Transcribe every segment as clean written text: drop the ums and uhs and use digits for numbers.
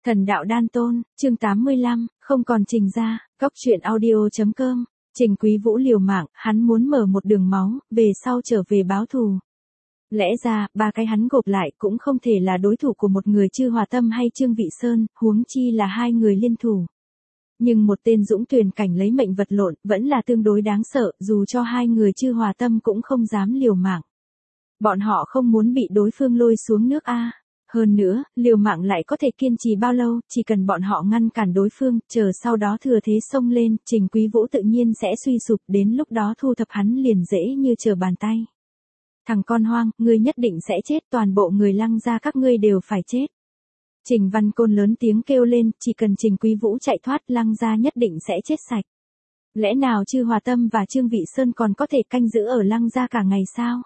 Thần đạo đan tôn, chương 85, không còn Trình gia, góc truyện audio.com. Trình Quý Vũ liều mạng, hắn muốn mở một đường máu, về sau trở về báo thù. Lẽ ra, ba cái hắn gộp lại cũng không thể là đối thủ của một người Chư Hòa Tâm hay Trương Vị Sơn, huống chi là hai người liên thủ. Nhưng một tên Dũng Tuyền Cảnh lấy mệnh vật lộn, vẫn là tương đối đáng sợ, dù cho hai người Chư Hòa Tâm cũng không dám liều mạng. Bọn họ không muốn bị đối phương lôi xuống nước a. Hơn nữa, liều mạng lại có thể kiên trì bao lâu, chỉ cần bọn họ ngăn cản đối phương, chờ sau đó thừa thế xông lên, Trình Quý Vũ tự nhiên sẽ suy sụp, đến lúc đó thu thập hắn liền dễ như trở bàn tay. Thằng con hoang, ngươi nhất định sẽ chết, toàn bộ người Lăng gia các ngươi đều phải chết. Trình Văn Côn lớn tiếng kêu lên, chỉ cần Trình Quý Vũ chạy thoát, Lăng gia nhất định sẽ chết sạch. Lẽ nào Chư Hòa Tâm và Trương Vị Sơn còn có thể canh giữ ở Lăng gia cả ngày sao?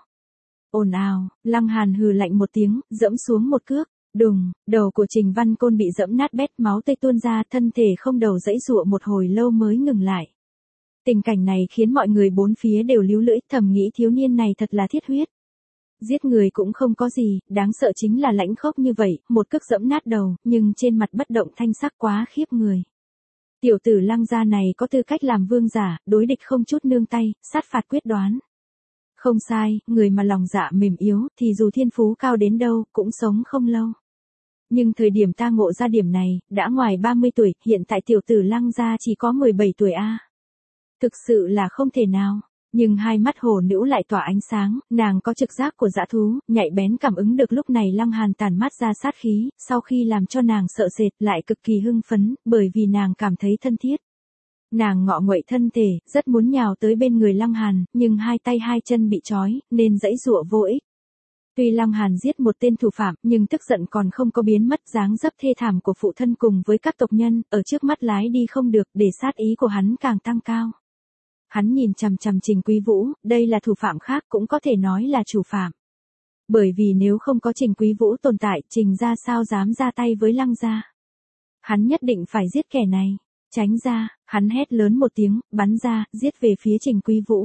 Ồn ào, Lăng Hàn hừ lạnh một tiếng, dẫm xuống một cước, đùng, đầu của Trình Văn Côn bị dẫm nát bét, máu tươi tuôn ra, thân thể không đầu giãy giụa một hồi lâu mới ngừng lại. Tình cảnh này khiến mọi người bốn phía đều líu lưỡi, thầm nghĩ thiếu niên này thật là thiết huyết. Giết người cũng không có gì, đáng sợ chính là lãnh khốc như vậy, một cước dẫm nát đầu, nhưng trên mặt bất động thanh sắc quá khiếp người. Tiểu tử Lăng gia này có tư cách làm vương giả, đối địch không chút nương tay, sát phạt quyết đoán. Không sai, người mà lòng dạ mềm yếu, thì dù thiên phú cao đến đâu, cũng sống không lâu. Nhưng thời điểm ta ngộ ra điểm này, đã ngoài 30 tuổi, hiện tại tiểu tử Lăng gia chỉ có 17 tuổi a. Thực sự là không thể nào. Nhưng hai mắt hồ nữ lại tỏa ánh sáng, nàng có trực giác của dã thú, nhạy bén cảm ứng được lúc này Lăng Hàn tàn mắt ra sát khí, sau khi làm cho nàng sợ sệt lại cực kỳ hưng phấn, bởi vì nàng cảm thấy thân thiết. Nàng ngọ nguậy thân thể, rất muốn nhào tới bên người Lăng Hàn, nhưng hai tay hai chân bị trói, nên giãy giụa vô ích. Tuy Lăng Hàn giết một tên thủ phạm, nhưng tức giận còn không có biến mất, dáng dấp thê thảm của phụ thân cùng với các tộc nhân, ở trước mắt lái đi không được, để sát ý của hắn càng tăng cao. Hắn nhìn chằm chằm Trình Quý Vũ, đây là thủ phạm khác cũng có thể nói là chủ phạm. Bởi vì nếu không có Trình Quý Vũ tồn tại, Trình gia sao dám ra tay với Lăng gia. Hắn nhất định phải giết kẻ này. Tránh ra, hắn hét lớn một tiếng, bắn ra, giết về phía Trình Quý Vũ.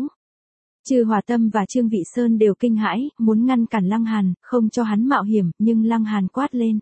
Chư Hòa Tâm và Trương Vị Sơn đều kinh hãi, muốn ngăn cản Lăng Hàn, không cho hắn mạo hiểm, nhưng Lăng Hàn quát lên.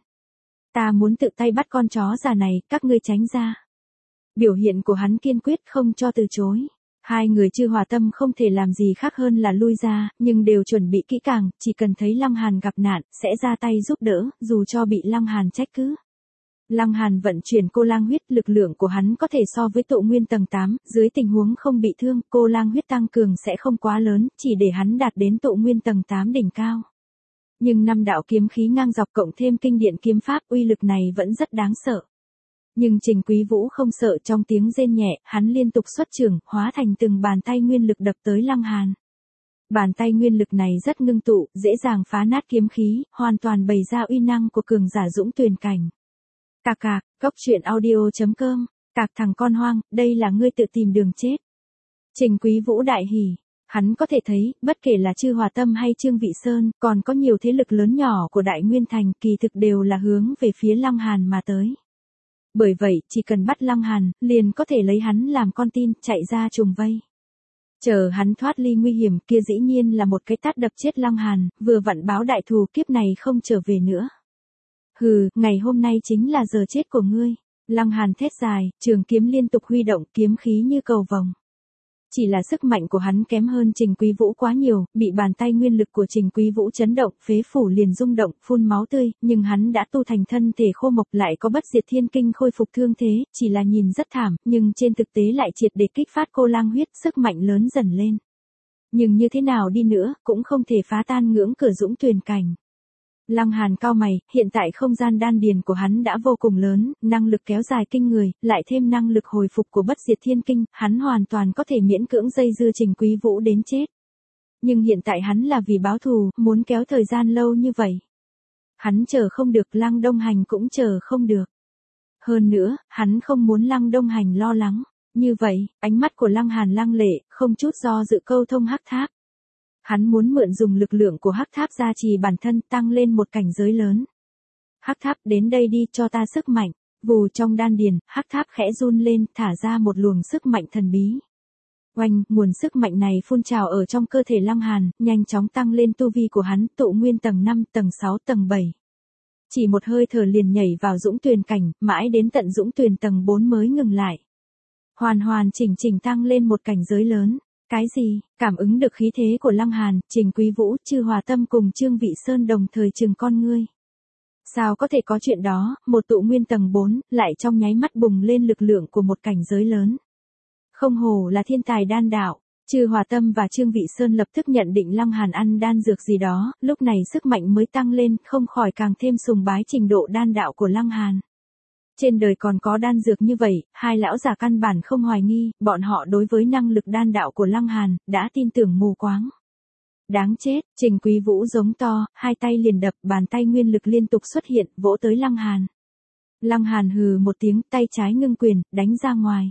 Ta muốn tự tay bắt con chó già này, các ngươi tránh ra. Biểu hiện của hắn kiên quyết không cho từ chối. Hai người Chư Hòa Tâm không thể làm gì khác hơn là lui ra, nhưng đều chuẩn bị kỹ càng, chỉ cần thấy Lăng Hàn gặp nạn, sẽ ra tay giúp đỡ, dù cho bị Lăng Hàn trách cứ. Lăng Hàn vận chuyển cô lang huyết, lực lượng của hắn có thể so với tụ nguyên tầng 8, dưới tình huống không bị thương, cô lang huyết tăng cường sẽ không quá lớn, chỉ để hắn đạt đến tụ nguyên tầng 8 đỉnh cao. Nhưng năm đạo kiếm khí ngang dọc cộng thêm kinh điển kiếm pháp, uy lực này vẫn rất đáng sợ. Nhưng Trình Quý Vũ không sợ, trong tiếng rên nhẹ, hắn liên tục xuất chưởng, hóa thành từng bàn tay nguyên lực đập tới Lăng Hàn. Bàn tay nguyên lực này rất ngưng tụ, dễ dàng phá nát kiếm khí, hoàn toàn bày ra uy năng của cường giả Dũng Tuyền Cảnh. Cạc cạc, góc truyện audio.com, cạc thằng con hoang, đây là ngươi tự tìm đường chết. Trình Quý Vũ đại hỉ, hắn có thể thấy, bất kể là Chư Hòa Tâm hay Trương Vị Sơn, còn có nhiều thế lực lớn nhỏ của Đại Nguyên Thành, kỳ thực đều là hướng về phía Lăng Hàn mà tới. Bởi vậy, chỉ cần bắt Lăng Hàn, liền có thể lấy hắn làm con tin, chạy ra trùng vây. Chờ hắn thoát ly nguy hiểm, kia dĩ nhiên là một cái tát đập chết Lăng Hàn, vừa vặn báo đại thù, kiếp này không trở về nữa. Hừ, ngày hôm nay chính là giờ chết của ngươi. Lăng Hàn thét dài, trường kiếm liên tục huy động, kiếm khí như cầu vồng. Chỉ là sức mạnh của hắn kém hơn Trình Quý Vũ quá nhiều, bị bàn tay nguyên lực của Trình Quý Vũ chấn động, phế phủ liền rung động, phun máu tươi, nhưng hắn đã tu thành thân thể khô mộc, lại có bất diệt thiên kinh khôi phục thương thế, chỉ là nhìn rất thảm, nhưng trên thực tế lại triệt để kích phát cô lang huyết, sức mạnh lớn dần lên. Nhưng như thế nào đi nữa, cũng không thể phá tan ngưỡng cửa Dũng Tuyền Cảnh. Lăng Hàn cau mày, hiện tại không gian đan điền của hắn đã vô cùng lớn, năng lực kéo dài kinh người, lại thêm năng lực hồi phục của bất diệt thiên kinh, hắn hoàn toàn có thể miễn cưỡng dây dưa Trình Quý Vũ đến chết. Nhưng hiện tại hắn là vì báo thù, muốn kéo thời gian lâu như vậy. Hắn chờ không được, Lăng Đông Hành cũng chờ không được. Hơn nữa, hắn không muốn Lăng Đông Hành lo lắng. Như vậy, ánh mắt của Lăng Hàn lăng lệ, không chút do dự câu thông hắc tháp. Hắn muốn mượn dùng lực lượng của hắc tháp gia trì bản thân, tăng lên một cảnh giới lớn. Hắc tháp, đến đây đi, cho ta sức mạnh. Vù trong đan điền, hắc tháp khẽ run lên, thả ra một luồng sức mạnh thần bí. Oanh, nguồn sức mạnh này phun trào ở trong cơ thể Lăng Hàn, nhanh chóng tăng lên tu vi của hắn, tụ nguyên tầng 5, tầng 6, tầng 7. chỉ một hơi thở liền nhảy vào dũng tuyền cảnh, mãi đến tận dũng tuyền tầng 4 mới ngừng lại. Hoàn hoàn chỉnh chỉnh tăng lên một cảnh giới lớn. Cái gì? Cảm ứng được khí thế của Lăng Hàn, Trình Quý Vũ, Chư Hòa Tâm cùng Trương Vị Sơn đồng thời trừng con ngươi. Sao có thể có chuyện đó, một tụ nguyên tầng 4, lại trong nháy mắt bùng lên lực lượng của một cảnh giới lớn. Không hổ là thiên tài đan đạo. Chư Hòa Tâm và Trương Vị Sơn lập tức nhận định Lăng Hàn ăn đan dược gì đó, lúc này sức mạnh mới tăng lên, không khỏi càng thêm sùng bái trình độ đan đạo của Lăng Hàn. Trên đời còn có đan dược như vậy, hai lão già căn bản không hoài nghi, bọn họ đối với năng lực đan đạo của Lăng Hàn, đã tin tưởng mù quáng. Đáng chết, Trình Quý Vũ giống to, hai tay liền đập, bàn tay nguyên lực liên tục xuất hiện, vỗ tới Lăng Hàn. Lăng Hàn hừ một tiếng, tay trái ngưng quyền, đánh ra ngoài.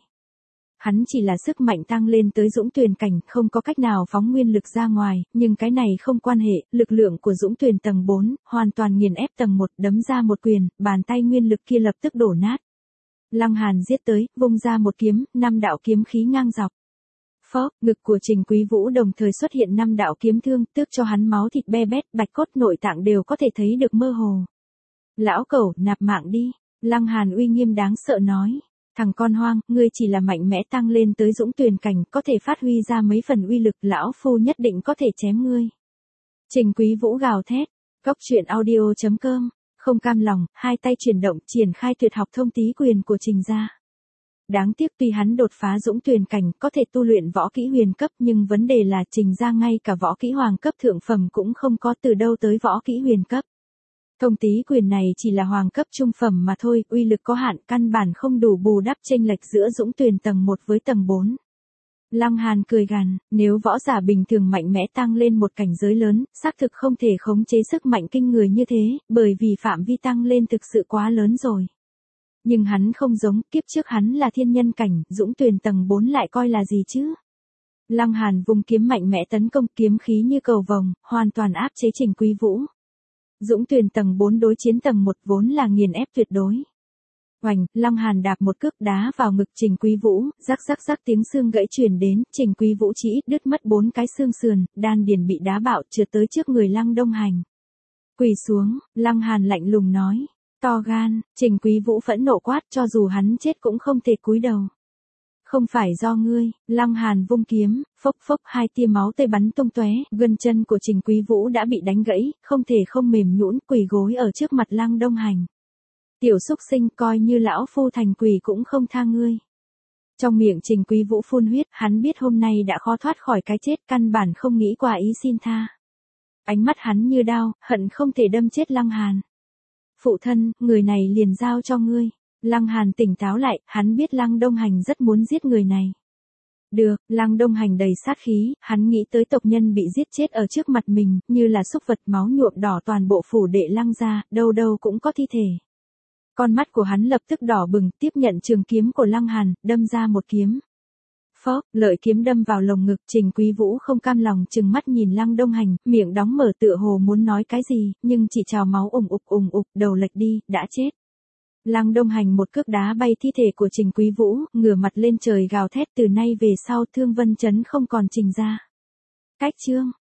Hắn chỉ là sức mạnh tăng lên tới dũng tuyền cảnh, không có cách nào phóng nguyên lực ra ngoài, nhưng cái này không quan hệ, lực lượng của dũng tuyền tầng 4, hoàn toàn nghiền ép tầng 1, đấm ra một quyền, bàn tay nguyên lực kia lập tức đổ nát. Lăng Hàn giết tới, vung ra một kiếm, 5 đạo kiếm khí ngang dọc. Phốc, ngực của Trình Quý Vũ đồng thời xuất hiện 5 đạo kiếm thương, tước cho hắn máu thịt be bét, bạch cốt nội tạng đều có thể thấy được mơ hồ. Lão cẩu, nạp mạng đi. Lăng Hàn uy nghiêm đáng sợ nói. Thằng con hoang, ngươi chỉ là mạnh mẽ tăng lên tới dũng tuyền cảnh, có thể phát huy ra mấy phần uy lực, lão phu nhất định có thể chém ngươi. Trình Quý Vũ gào thét. Cốc truyện audio.com. Không cam lòng, hai tay chuyển động, triển khai tuyệt học thông tí quyền của Trình gia. Đáng tiếc tuy hắn đột phá dũng tuyền cảnh, có thể tu luyện võ kỹ huyền cấp, nhưng vấn đề là Trình gia ngay cả võ kỹ hoàng cấp thượng phẩm cũng không có, từ đâu tới võ kỹ huyền cấp. Thông tí quyền này chỉ là hoàng cấp trung phẩm mà thôi, uy lực có hạn, căn bản không đủ bù đắp chênh lệch giữa dũng tuyền tầng 1 với tầng 4. Lăng Hàn cười gằn, nếu võ giả bình thường mạnh mẽ tăng lên một cảnh giới lớn, xác thực không thể khống chế sức mạnh kinh người như thế, bởi vì phạm vi tăng lên thực sự quá lớn rồi. Nhưng hắn không giống, kiếp trước hắn là thiên nhân cảnh, dũng tuyền tầng 4 lại coi là gì chứ? Lăng Hàn vung kiếm mạnh mẽ tấn công, kiếm khí như cầu vồng, hoàn toàn áp chế Trình Quý Vũ. Dũng tuyền tầng 4 đối chiến tầng 1 vốn là nghiền ép tuyệt đối. Oành, Lăng Hàn đạp một cước đá vào ngực Trình Quý Vũ, rắc rắc rắc tiếng xương gãy truyền đến, Trình Quý Vũ chỉ ít đứt mất 4 cái xương sườn, đan điền bị đá bạo trượt tới trước người Lăng Đông Hành. Quỳ xuống, Lăng Hàn lạnh lùng nói, to gan, Trình Quý Vũ phẫn nộ quát, cho dù hắn chết cũng không thể cúi đầu. Không phải do ngươi, Lăng Hàn vung kiếm, phốc phốc hai tia máu tươi bắn tung tóe, gân chân của Trình Quý Vũ đã bị đánh gãy, không thể không mềm nhũn quỳ gối ở trước mặt Lăng Đông Hành. Tiểu xúc sinh, coi như lão phu thành quỷ cũng không tha ngươi. Trong miệng Trình Quý Vũ phun huyết, hắn biết hôm nay đã khó thoát khỏi cái chết, căn bản không nghĩ qua ý xin tha. Ánh mắt hắn như đao, hận không thể đâm chết Lăng Hàn. Phụ thân, người này liền giao cho ngươi. Lăng Hàn tỉnh táo lại, hắn biết Lăng Đông Hành rất muốn giết người này. Được, Lăng Đông Hành đầy sát khí, hắn nghĩ tới tộc nhân bị giết chết ở trước mặt mình, như là súc vật, máu nhuộm đỏ toàn bộ phủ đệ Lăng gia, đâu đâu cũng có thi thể. Con mắt của hắn lập tức đỏ bừng, tiếp nhận trường kiếm của Lăng Hàn, đâm ra một kiếm. Phốc, lợi kiếm đâm vào lồng ngực, Trình Quý Vũ không cam lòng trừng mắt nhìn Lăng Đông Hành, miệng đóng mở tựa hồ muốn nói cái gì, nhưng chỉ trào máu ùng ục, đầu lệch đi, đã chết. Lăng Đông Hành một cước đá bay thi thể của Trình Quý Vũ, ngửa mặt lên trời gào thét, từ nay về sau Thương Vân Trấn không còn Trình gia. Cách chương